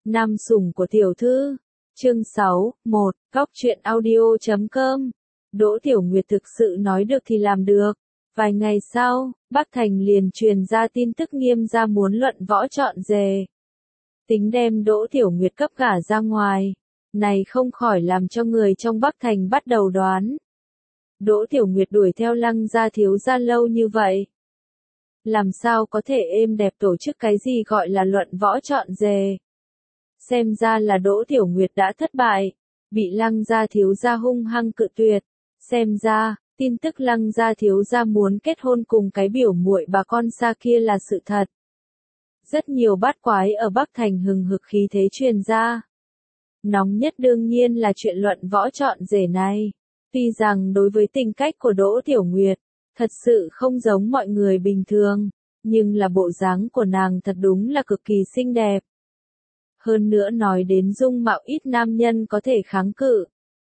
Nam sủng của tiểu thư. Chương 6, 1, Góc truyện audio.com. Đỗ Tiểu Nguyệt thực sự nói được thì làm được. Vài ngày sau, Bắc Thành liền truyền ra tin tức Nghiêm gia muốn luận võ chọn rể. Tính đem Đỗ Tiểu Nguyệt cấp gả ra ngoài. Này không khỏi làm cho người trong Bắc Thành bắt đầu đoán. Đỗ Tiểu Nguyệt đuổi theo Lăng gia thiếu gia lâu như vậy. Làm sao có thể êm đẹp tổ chức cái gì gọi là luận võ chọn rể. Xem ra là Đỗ Tiểu Nguyệt đã thất bại, bị Lăng gia thiếu gia hung hăng cự tuyệt. Xem ra, tin tức Lăng gia thiếu gia muốn kết hôn cùng cái biểu muội bà con xa kia là sự thật. Rất nhiều bát quái ở Bắc Thành hừng hực khí thế truyền ra. Nóng nhất đương nhiên là chuyện luận võ chọn rể này. Tuy rằng đối với tính cách của Đỗ Tiểu Nguyệt, thật sự không giống mọi người bình thường, nhưng là bộ dáng của nàng thật đúng là cực kỳ xinh đẹp. Hơn nữa nói đến dung mạo ít nam nhân có thể kháng cự.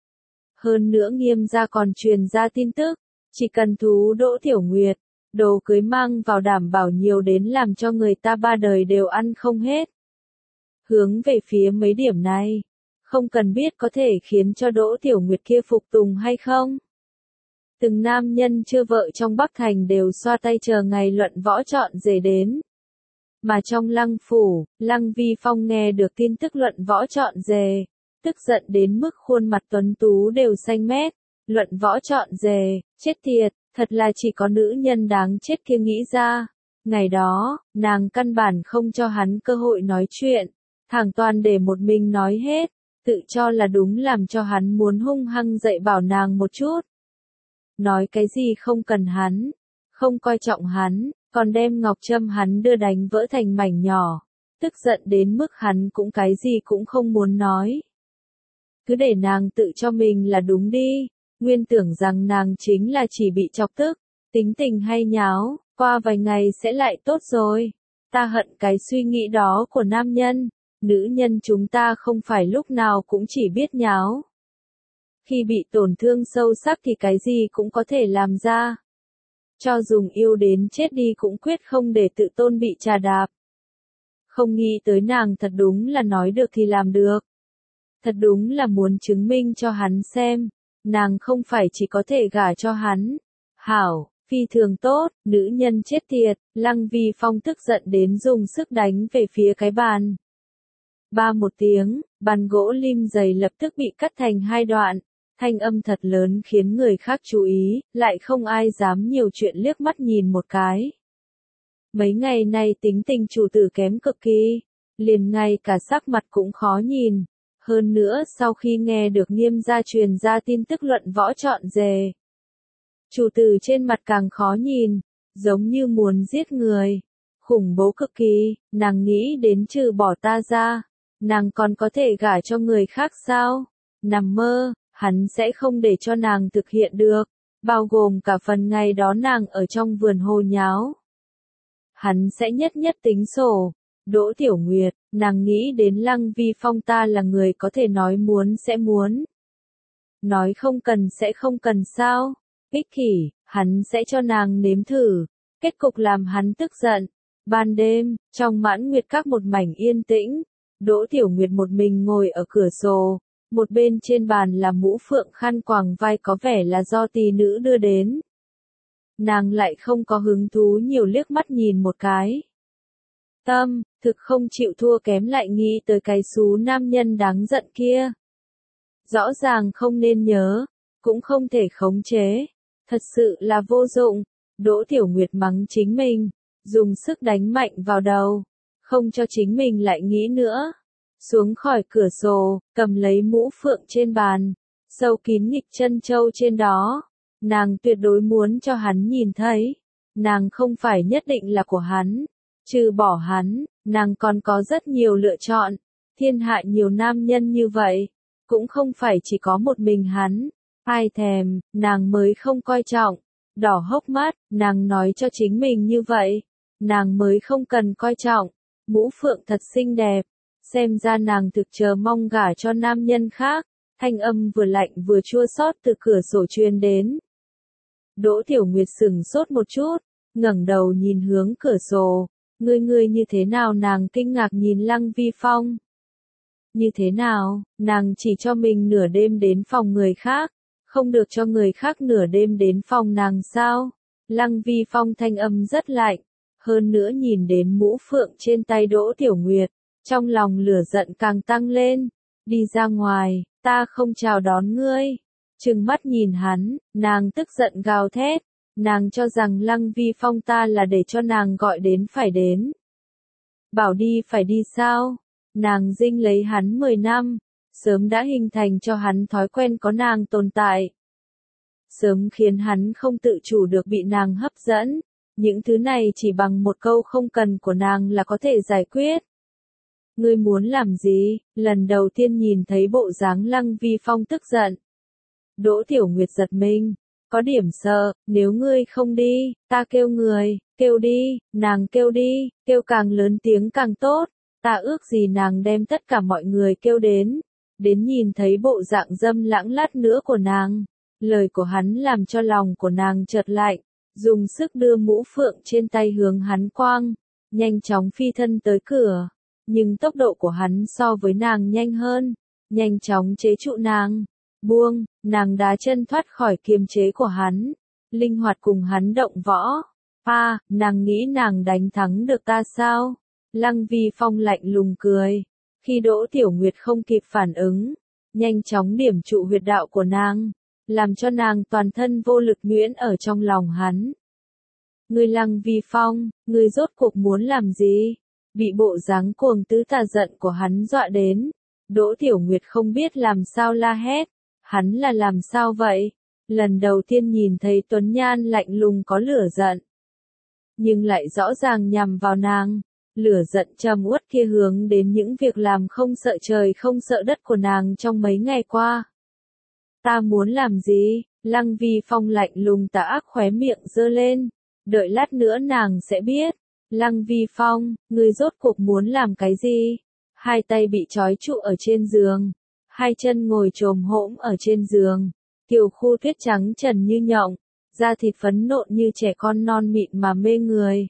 Hơn nữa Nghiêm gia còn truyền ra tin tức, chỉ cần thú Đỗ Tiểu Nguyệt, đồ cưới mang vào đảm bảo nhiều đến làm cho người ta ba đời đều ăn không hết. Hướng về phía mấy điểm này, không cần biết có thể khiến cho Đỗ Tiểu Nguyệt kia phục tùng hay không. Từng nam nhân chưa vợ trong Bắc Thành đều xoa tay chờ ngày luận võ chọn rể đến. Mà trong Lăng phủ, Lăng Vi Phong nghe được tin tức luận võ chọn rể, tức giận đến mức khuôn mặt tuấn tú đều xanh mét. Luận võ chọn rể, chết tiệt, thật là chỉ có nữ nhân đáng chết kia nghĩ ra. Ngày đó, nàng căn bản không cho hắn cơ hội nói chuyện, thẳng toàn để một mình nói hết, tự cho là đúng làm cho hắn muốn hung hăng dạy bảo nàng một chút. Nói cái gì không cần hắn, không coi trọng hắn, còn đem ngọc trâm hắn đưa đánh vỡ thành mảnh nhỏ, tức giận đến mức hắn cũng cái gì cũng không muốn nói. Cứ để nàng tự cho mình là đúng đi, nguyên tưởng rằng nàng chính là chỉ bị chọc tức, tính tình hay nháo, qua vài ngày sẽ lại tốt rồi. Ta hận cái suy nghĩ đó của nam nhân, nữ nhân chúng ta không phải lúc nào cũng chỉ biết nháo. Khi bị tổn thương sâu sắc thì cái gì cũng có thể làm ra. Cho dùng yêu đến chết đi cũng quyết không để tự tôn bị chà đạp. Không nghĩ tới nàng thật đúng là nói được thì làm được. Thật đúng là muốn chứng minh cho hắn xem, nàng không phải chỉ có thể gả cho hắn. Hảo, phi thường tốt, nữ nhân chết tiệt, Lăng Vi Phong tức giận đến dùng sức đánh về phía cái bàn. Ba một tiếng, bàn gỗ lim dày lập tức bị cắt thành hai đoạn. Thanh âm thật lớn khiến người khác chú ý, lại không ai dám nhiều chuyện liếc mắt nhìn một cái. Mấy ngày nay tính tình chủ tử kém cực kỳ, liền ngay cả sắc mặt cũng khó nhìn. Hơn nữa sau khi nghe được Nghiêm gia truyền ra tin tức luận võ chọn rể, chủ tử trên mặt càng khó nhìn, giống như muốn giết người. Khủng bố cực kỳ, nàng nghĩ đến trừ bỏ ta ra, nàng còn có thể gả cho người khác sao? Nằm mơ. Hắn sẽ không để cho nàng thực hiện được, bao gồm cả phần ngày đó nàng ở trong vườn hồ nháo. Hắn sẽ nhất nhất tính sổ. Đỗ Tiểu Nguyệt, nàng nghĩ đến Lăng Vi Phong ta là người có thể nói muốn sẽ muốn. Nói không cần sẽ không cần sao? Ích kỷ, hắn sẽ cho nàng nếm thử. Kết cục làm hắn tức giận. Ban đêm, trong Mãn Nguyệt Các một mảnh yên tĩnh, Đỗ Tiểu Nguyệt một mình ngồi ở cửa sổ. Một bên trên bàn là mũ phượng khăn quàng vai có vẻ là do tỷ nữ đưa đến. Nàng lại không có hứng thú nhiều liếc mắt nhìn một cái. Tâm, thực không chịu thua kém lại nghĩ tới cái xú nam nhân đáng giận kia. Rõ ràng không nên nhớ, cũng không thể khống chế. Thật sự là vô dụng. Đỗ Tiểu Nguyệt mắng chính mình, dùng sức đánh mạnh vào đầu, không cho chính mình lại nghĩ nữa. Xuống khỏi cửa sổ, cầm lấy mũ phượng trên bàn, sâu kín nghịch chân châu trên đó. Nàng tuyệt đối muốn cho hắn nhìn thấy. Nàng không phải nhất định là của hắn. Trừ bỏ hắn, nàng còn có rất nhiều lựa chọn. Thiên hạ nhiều nam nhân như vậy, cũng không phải chỉ có một mình hắn. Ai thèm, nàng mới không coi trọng. Đỏ hốc mắt, nàng nói cho chính mình như vậy. Nàng mới không cần coi trọng. Mũ phượng thật xinh đẹp. Xem ra nàng thực chờ mong gả cho nam nhân khác, thanh âm vừa lạnh vừa chua xót từ cửa sổ truyền đến. Đỗ Tiểu Nguyệt sững sốt một chút, ngẩng đầu nhìn hướng cửa sổ, ngươi như thế nào nàng kinh ngạc nhìn Lăng Vi Phong. Như thế nào, nàng chỉ cho mình nửa đêm đến phòng người khác, không được cho người khác nửa đêm đến phòng nàng sao? Lăng Vi Phong thanh âm rất lạnh, hơn nữa nhìn đến mũ phượng trên tay Đỗ Tiểu Nguyệt, trong lòng lửa giận càng tăng lên. Đi ra ngoài, ta không chào đón ngươi. Trừng mắt nhìn hắn, nàng tức giận gào thét, nàng cho rằng Lăng Vi Phong ta là để cho nàng gọi đến phải đến. Bảo đi phải đi sao? Nàng dinh lấy hắn 10 năm, sớm đã hình thành cho hắn thói quen có nàng tồn tại. Sớm khiến hắn không tự chủ được bị nàng hấp dẫn, những thứ này chỉ bằng một câu không cần của nàng là có thể giải quyết. Ngươi muốn làm gì? Lần đầu tiên nhìn thấy bộ dáng Lăng Vi Phong tức giận. Đỗ Tiểu Nguyệt giật mình, có điểm sợ, nếu ngươi không đi, ta kêu người, kêu đi, nàng kêu đi, kêu càng lớn tiếng càng tốt, ta ước gì nàng đem tất cả mọi người kêu đến nhìn thấy bộ dạng dâm lãng lát nữa của nàng. Lời của hắn làm cho lòng của nàng chợt lạnh, dùng sức đưa mũ phượng trên tay hướng hắn quang, nhanh chóng phi thân tới cửa, nhưng tốc độ của hắn so với nàng nhanh hơn, nhanh chóng chế trụ nàng. Buông, nàng đá chân thoát khỏi kiềm chế của hắn, linh hoạt cùng hắn động võ. Nàng nghĩ nàng đánh thắng được ta sao? Lăng Vi Phong lạnh lùng cười. Khi Đỗ Tiểu Nguyệt không kịp phản ứng, nhanh chóng điểm trụ huyệt đạo của nàng, làm cho nàng toàn thân vô lực nhuyễn ở trong lòng hắn. Ngươi Lăng Vi Phong, ngươi rốt cuộc muốn làm gì? Bị bộ dáng cuồng tứ tà giận của hắn dọa đến. Đỗ Tiểu Nguyệt không biết làm sao la hét. Hắn là làm sao vậy? Lần đầu tiên nhìn thấy Tuấn Nhan lạnh lùng có lửa giận, nhưng lại rõ ràng nhằm vào nàng. Lửa giận trầm uất kia hướng đến những việc làm không sợ trời không sợ đất của nàng trong mấy ngày qua. Ta muốn làm gì? Lăng Vi Phong lạnh lùng tà ác khóe miệng giơ lên. Đợi lát nữa nàng sẽ biết. Lăng Vi Phong, ngươi rốt cuộc muốn làm cái gì? Hai tay bị trói trụ ở trên giường, hai chân ngồi chồm hổm ở trên giường, tiểu khu tuyết trắng trần như nhộng, da thịt phấn nộn như trẻ con non mịn mà mê người.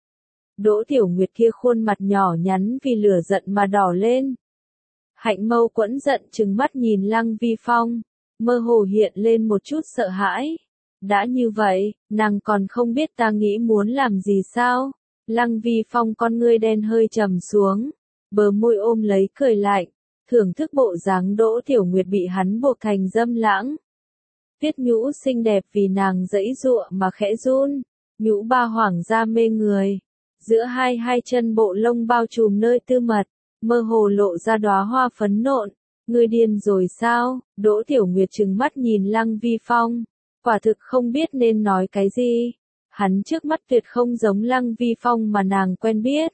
Đỗ Tiểu Nguyệt kia khuôn mặt nhỏ nhắn vì lửa giận mà đỏ lên. Hạnh mâu quẫn giận trừng mắt nhìn Lăng Vi Phong, mơ hồ hiện lên một chút sợ hãi. Đã như vậy, nàng còn không biết ta nghĩ muốn làm gì sao? Lăng Vi Phong con ngươi đen hơi trầm xuống, bờ môi ôm lấy cười lạnh, thưởng thức bộ dáng Đỗ Tiểu Nguyệt bị hắn buộc thành dâm lãng. Tuyết nhũ xinh đẹp vì nàng giãy giụa mà khẽ run, nhũ ba hoàng gia mê người. Giữa hai chân bộ lông bao trùm nơi tư mật, mơ hồ lộ ra đóa hoa phấn nộn. Ngươi điên rồi sao? Đỗ Tiểu Nguyệt trừng mắt nhìn Lăng Vi Phong, quả thực không biết nên nói cái gì. Hắn trước mắt tuyệt không giống Lăng Vi Phong mà nàng quen biết,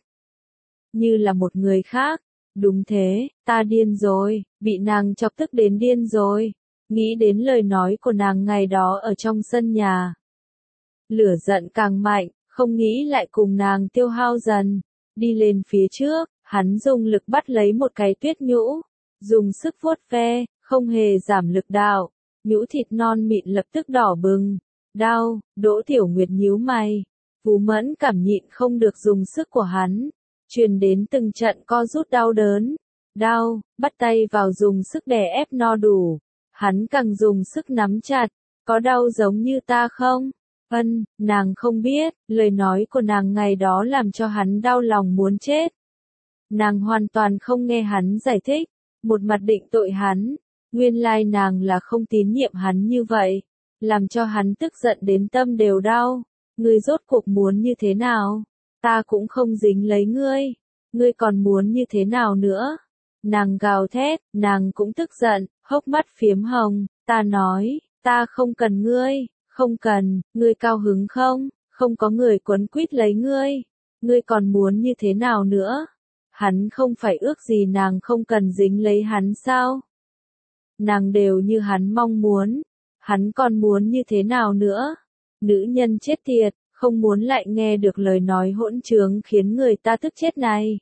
như là một người khác. Đúng thế, ta điên rồi, bị nàng chọc tức đến điên rồi. Nghĩ đến lời nói của nàng ngày đó ở trong sân nhà, lửa giận càng mạnh, không nghĩ lại cùng nàng tiêu hao dần. Đi lên phía trước, hắn dùng lực bắt lấy một cái tuyết nhũ, dùng sức vuốt ve, không hề giảm lực đạo. Nhũ thịt non mịn lập tức đỏ bừng. Đau, Đỗ Tiểu Nguyệt nhíu mày. Phú Mẫn cảm nhịn không được dùng sức của hắn, truyền đến từng trận co rút đau đớn. Đau, bắt tay vào dùng sức đè ép no đủ. Hắn càng dùng sức nắm chặt. Có đau giống như ta không? Nàng không biết, lời nói của nàng ngày đó làm cho hắn đau lòng muốn chết. Nàng hoàn toàn không nghe hắn giải thích, một mặt định tội hắn. Nguyên lai nàng là không tín nhiệm hắn như vậy, làm cho hắn tức giận đến tâm đều đau. Ngươi rốt cuộc muốn như thế nào? Ta cũng không dính lấy ngươi. Ngươi còn muốn như thế nào nữa? Nàng gào thét, nàng cũng tức giận, hốc mắt phiếm hồng. Ta nói, ta không cần ngươi, không cần, ngươi cao hứng không? Không có người quấn quýt lấy ngươi. Ngươi còn muốn như thế nào nữa? Hắn không phải ước gì nàng không cần dính lấy hắn sao? Nàng đều như hắn mong muốn. Hắn còn muốn như thế nào nữa? Nữ nhân chết tiệt, không muốn lại nghe được lời nói hỗn trướng khiến người ta tức chết này.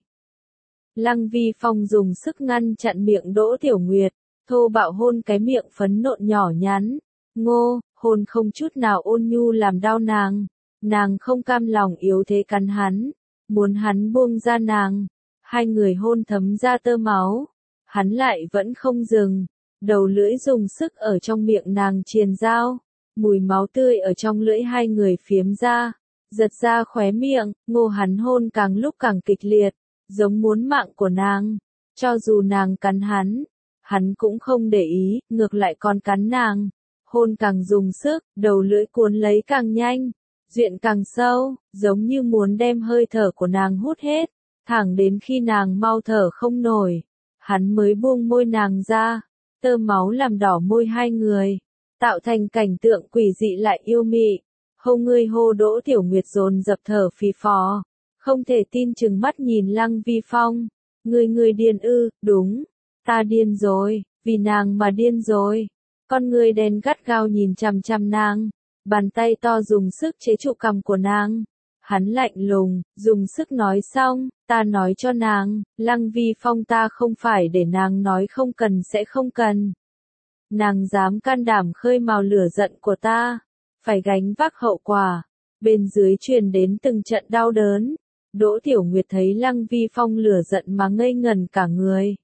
Lăng Vi Phong dùng sức ngăn chặn miệng Đỗ Tiểu Nguyệt, thô bạo hôn cái miệng phấn nộn nhỏ nhắn. Ngô, hôn không chút nào ôn nhu làm đau nàng. Nàng không cam lòng yếu thế cắn hắn, muốn hắn buông ra nàng. Hai người hôn thấm ra tơ máu. hắn lại vẫn không dừng, đầu lưỡi dùng sức ở trong miệng nàng triền dao, mùi máu tươi ở trong lưỡi hai người phiếm ra, giật ra khóe miệng, Ngô hắn hôn càng lúc càng kịch liệt, giống muốn mạng của nàng, cho dù nàng cắn hắn cũng không để ý, ngược lại còn cắn nàng, hôn càng dùng sức, đầu lưỡi cuốn lấy càng nhanh, duyện càng sâu, giống như muốn đem hơi thở của nàng hút hết, thẳng đến khi nàng mau thở không nổi, hắn mới buông môi nàng ra, tơ máu làm đỏ môi hai người, tạo thành cảnh tượng quỷ dị lại yêu mị. Hô ngươi hô Đỗ Tiểu Nguyệt dồn dập thở phì phò, không thể tin chừng mắt nhìn Lăng Vi Phong, ngươi điên ư? Đúng, ta điên rồi, vì nàng mà điên rồi. Con ngươi đen gắt gao nhìn chằm chằm nàng, bàn tay to dùng sức chế trụ cằm của nàng. Hắn lạnh lùng, dùng sức nói xong, ta nói cho nàng, Lăng Vi Phong ta không phải để nàng nói không cần sẽ không cần. Nàng dám can đảm khơi mào lửa giận của ta, phải gánh vác hậu quả. Bên dưới truyền đến từng trận đau đớn. Đỗ Tiểu Nguyệt thấy Lăng Vi Phong lửa giận mà ngây ngẩn cả người.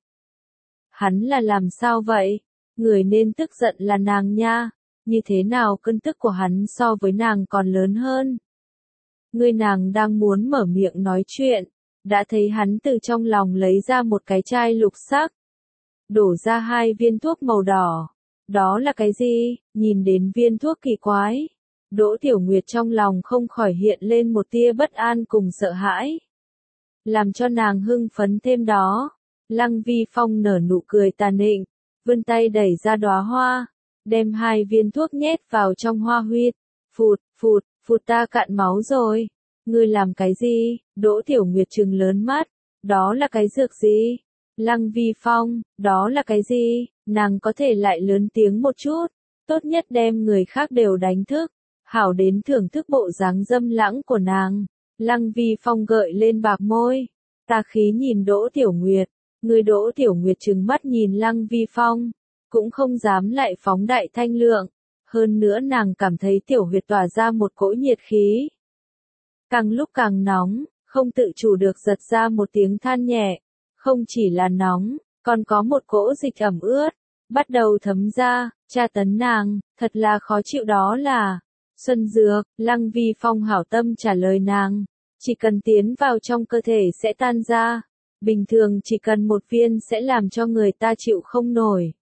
Hắn là làm sao vậy? Người nên tức giận là nàng nha. Như thế nào cơn tức của hắn so với nàng còn lớn hơn? Người nàng đang muốn mở miệng nói chuyện, đã thấy hắn từ trong lòng lấy ra một cái chai lục sắc. Đổ ra 2 viên thuốc màu đỏ. Đó là cái gì? Nhìn đến viên thuốc kỳ quái. Đỗ Tiểu Nguyệt trong lòng không khỏi hiện lên một tia bất an cùng sợ hãi. Làm cho nàng hưng phấn thêm đó. Lăng Vi Phong nở nụ cười tà nịnh, vươn tay đẩy ra đóa hoa, đem 2 viên thuốc nhét vào trong hoa huyết. Phụt ta cạn máu rồi. Ngươi làm cái gì? Đỗ Tiểu Nguyệt trừng lớn mắt. Đó là cái dược gì? Lăng Vi Phong, đó là cái gì? Nàng có thể lại lớn tiếng một chút, tốt nhất đem người khác đều đánh thức, hảo đến thưởng thức bộ dáng dâm lãng của nàng. Lăng Vi Phong gợi lên bạc môi, tà khí nhìn Đỗ Tiểu Nguyệt, người Đỗ Tiểu Nguyệt trừng mắt nhìn Lăng Vi Phong, cũng không dám lại phóng đại thanh lượng, hơn nữa nàng cảm thấy tiểu huyệt tỏa ra một cỗ nhiệt khí. Càng lúc càng nóng, không tự chủ được giật ra một tiếng than nhẹ, không chỉ là nóng, còn có một cỗ dịch ẩm ướt, bắt đầu thấm ra, tra tấn nàng, thật là khó chịu đó là xuân dược. Lăng Vi Phong hảo tâm trả lời nàng, chỉ cần tiến vào trong cơ thể sẽ tan ra, bình thường chỉ cần 1 viên sẽ làm cho người ta chịu không nổi.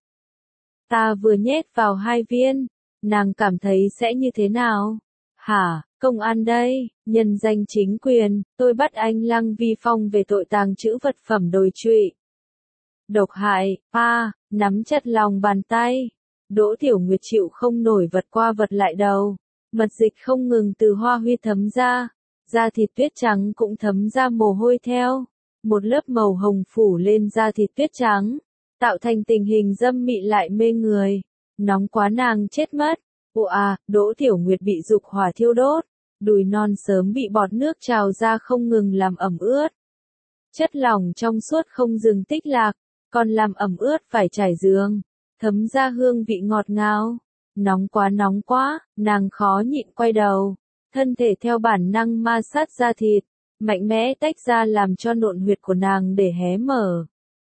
Ta vừa nhét vào 2 viên, nàng cảm thấy sẽ như thế nào? Hả, công an đây, nhân danh chính quyền, tôi bắt anh Lăng Vi Phong về tội tàng trữ vật phẩm đồi trụy. Độc hại, nắm chặt lòng bàn tay. Đỗ Tiểu Nguyệt chịu không nổi vật qua vật lại đầu. Mật dịch không ngừng từ hoa huy thấm ra. Da thịt tuyết trắng cũng thấm ra mồ hôi theo. Một lớp màu hồng phủ lên da thịt tuyết trắng. Tạo thành tình hình dâm mị lại mê người. Nóng quá nàng chết mất. Đỗ Tiểu Nguyệt bị dục hỏa thiêu đốt. Đùi non sớm bị bọt nước trào ra không ngừng làm ẩm ướt. Chất lỏng trong suốt không dừng tích lạc. Còn làm ẩm ướt phải trải giường, thấm ra hương vị ngọt ngào. Nóng quá, nàng khó nhịn quay đầu, thân thể theo bản năng ma sát da thịt, mạnh mẽ tách ra làm cho nộn huyệt của nàng để hé mở.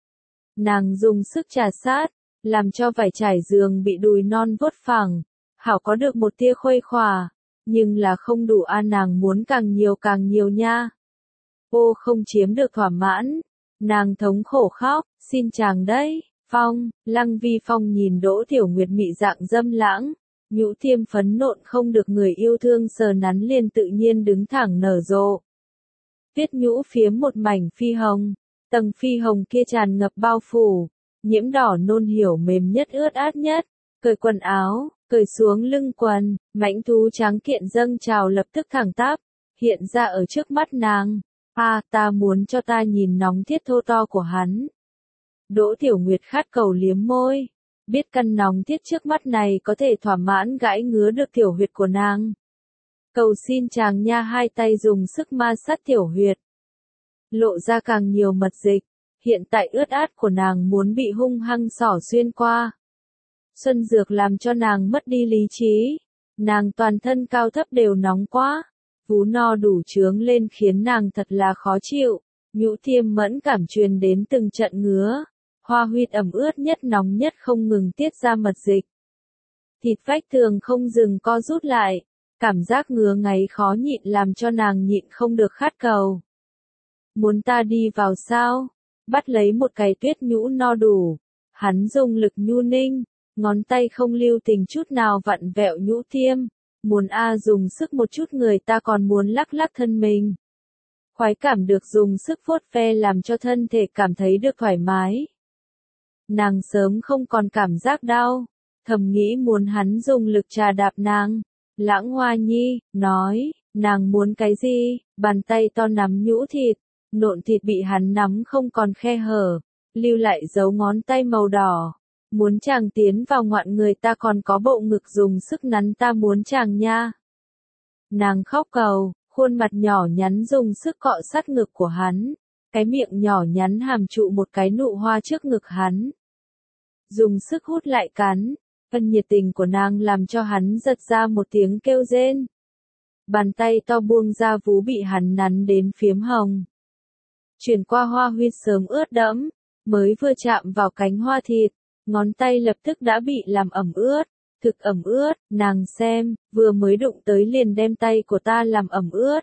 Nàng dùng sức trà sát, làm cho vải trải giường bị đùi non vuốt phẳng, hảo có được một tia khuây khỏa, nhưng là không đủ nàng muốn càng nhiều nha. Không chiếm được thỏa mãn. Nàng thống khổ khóc, xin chàng đấy, Phong. Lăng Vi Phong nhìn Đỗ Tiểu Nguyệt mị dạng dâm lãng, nhũ tiêm phấn nộn không được người yêu thương sờ nắn liền tự nhiên đứng thẳng nở rộ. Viết nhũ phiếm một mảnh phi hồng, tầng phi hồng kia tràn ngập bao phủ, nhiễm đỏ nôn hiểu mềm nhất ướt át nhất, cởi quần áo, cởi xuống lưng quần, mãnh thú trắng kiện dâng trào lập tức thẳng tắp, hiện ra ở trước mắt nàng. Ta muốn cho ta nhìn nóng thiết thô to của hắn. Đỗ Tiểu Nguyệt khát cầu liếm môi, biết căn nóng thiết trước mắt này có thể thỏa mãn gãi ngứa được tiểu huyệt của nàng. Cầu xin chàng nha, hai tay dùng sức ma sát tiểu huyệt. Lộ ra càng nhiều mật dịch, hiện tại ướt át của nàng muốn bị hung hăng xỏ xuyên qua. Xuân dược làm cho nàng mất đi lý trí, nàng toàn thân cao thấp đều nóng quá. Vú no đủ trướng lên khiến nàng thật là khó chịu, nhũ tiêm mẫn cảm truyền đến từng trận ngứa, Hoa huyết ẩm ướt nhất nóng nhất không ngừng tiết ra mật dịch. Thịt vách tường không dừng co rút lại, cảm giác ngứa ngáy khó nhịn làm cho nàng nhịn không được khát cầu. Muốn ta đi vào sao? Bắt lấy một cái tuyết nhũ no đủ. Hắn dùng lực nhu ninh, ngón tay không lưu tình chút nào vặn vẹo nhũ tiêm. Muốn dùng sức một chút người ta còn muốn lắc lắc thân mình. Khoái cảm được dùng sức vuốt ve làm cho thân thể cảm thấy được thoải mái. Nàng sớm không còn cảm giác đau, thầm nghĩ muốn hắn dùng lực trà đạp nàng. Lãng Hoa Nhi, nói, nàng muốn cái gì? Bàn tay to nắm nhũ thịt, nộn thịt bị hắn nắm không còn khe hở, lưu lại dấu ngón tay màu đỏ. Muốn chàng tiến vào ngoạn người ta còn có bộ ngực dùng sức nắn ta muốn chàng nha. Nàng khóc cầu, khuôn mặt nhỏ nhắn dùng sức cọ sát ngực của hắn, cái miệng nhỏ nhắn hàm trụ một cái nụ hoa trước ngực hắn. Dùng sức hút lại cắn, phần nhiệt tình của nàng làm cho hắn giật ra một tiếng kêu rên. Bàn tay to buông ra vú bị hắn nắn đến phiếm hồng. Chuyển qua hoa huyết sớm ướt đẫm, mới vừa chạm vào cánh hoa thịt, ngón tay lập tức đã bị làm ẩm ướt, thực ẩm ướt, nàng xem, vừa mới đụng tới liền đem tay của ta làm ẩm ướt.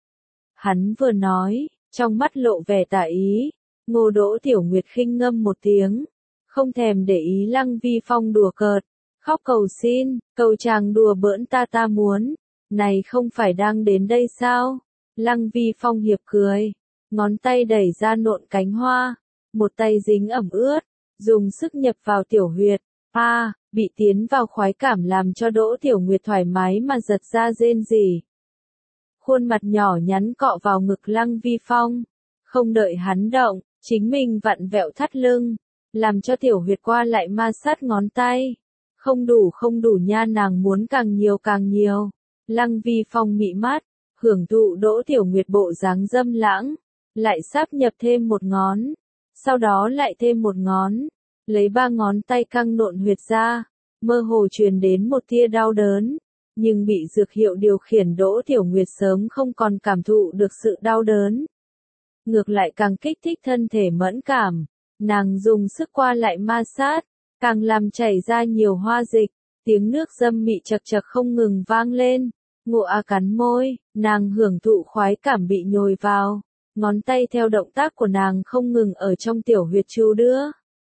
Hắn vừa nói, trong mắt lộ vẻ tà ý, Ngô Đỗ Tiểu Nguyệt khinh ngâm một tiếng, không thèm để ý Lăng Vi Phong đùa cợt, khóc cầu xin, cầu chàng đùa bỡn ta muốn, này không phải đang đến đây sao? Lăng Vi Phong hiệp cười, ngón tay đẩy ra nộn cánh hoa, một tay dính ẩm ướt, dùng sức nhập vào tiểu huyệt, bị tiến vào khoái cảm làm cho Đỗ Tiểu Nguyệt thoải mái mà giật ra rên rỉ. Khuôn mặt nhỏ nhắn cọ vào ngực Lăng Vi Phong, không đợi hắn động, chính mình vặn vẹo thắt lưng, làm cho tiểu huyệt qua lại ma sát ngón tay. Không đủ nha, nàng muốn càng nhiều. Lăng Vi Phong mị mắt, hưởng thụ Đỗ Tiểu Nguyệt bộ dáng dâm lãng, lại sáp nhập thêm một ngón, sau đó lại thêm một ngón, lấy 3 ngón tay căng nộn huyệt ra, mơ hồ truyền đến một tia đau đớn, nhưng bị dược hiệu điều khiển Đỗ Tiểu Nguyệt sớm không còn cảm thụ được sự đau đớn. Ngược lại càng kích thích thân thể mẫn cảm, nàng dùng sức qua lại ma sát, càng làm chảy ra nhiều hoa dịch, tiếng nước dâm mị chật chật không ngừng vang lên. Ngộ cắn môi, nàng hưởng thụ khoái cảm bị nhồi vào, ngón tay theo động tác của nàng không ngừng ở trong tiểu huyệt chu đưa.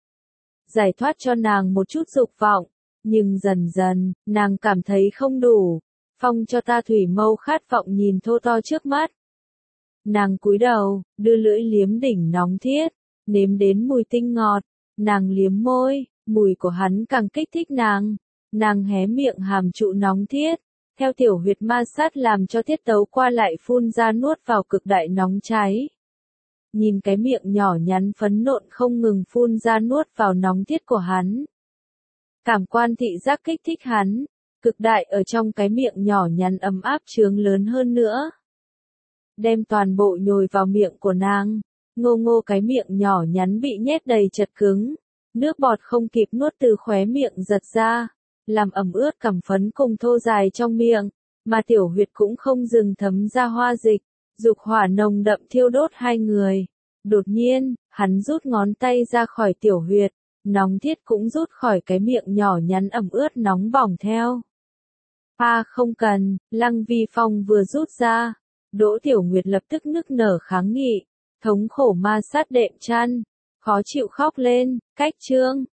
Giải thoát cho nàng một chút dục vọng, nhưng dần dần, nàng cảm thấy không đủ. Phong cho ta thủy mâu khát vọng nhìn thô to trước mắt. Nàng cúi đầu, đưa lưỡi liếm đỉnh nóng thiết, nếm đến mùi tinh ngọt, nàng liếm môi, mùi của hắn càng kích thích nàng. Nàng hé miệng hàm trụ nóng thiết, theo tiểu huyệt ma sát làm cho tiết tấu qua lại phun ra nuốt vào cực đại nóng cháy. Nhìn cái miệng nhỏ nhắn phấn nộn không ngừng phun ra nuốt vào nóng thiết của hắn. Cảm quan thị giác kích thích hắn, cực đại ở trong cái miệng nhỏ nhắn ấm áp trướng lớn hơn nữa. Đem toàn bộ nhồi vào miệng của nàng, ngô cái miệng nhỏ nhắn bị nhét đầy chật cứng, nước bọt không kịp nuốt từ khóe miệng giật ra, làm ẩm ướt cằm phấn cùng thô dài trong miệng, mà tiểu huyệt cũng không dừng thấm ra hoa dịch, dục hỏa nồng đậm thiêu đốt hai người. Đột nhiên, hắn rút ngón tay ra khỏi tiểu huyệt, nóng thiết cũng rút khỏi cái miệng nhỏ nhắn ẩm ướt nóng bỏng theo. Không cần, Lăng Vi Phong vừa rút ra, Đỗ Tiểu Nguyệt lập tức nức nở kháng nghị, thống khổ ma sát đệm chăn, khó chịu khóc lên, cách chương.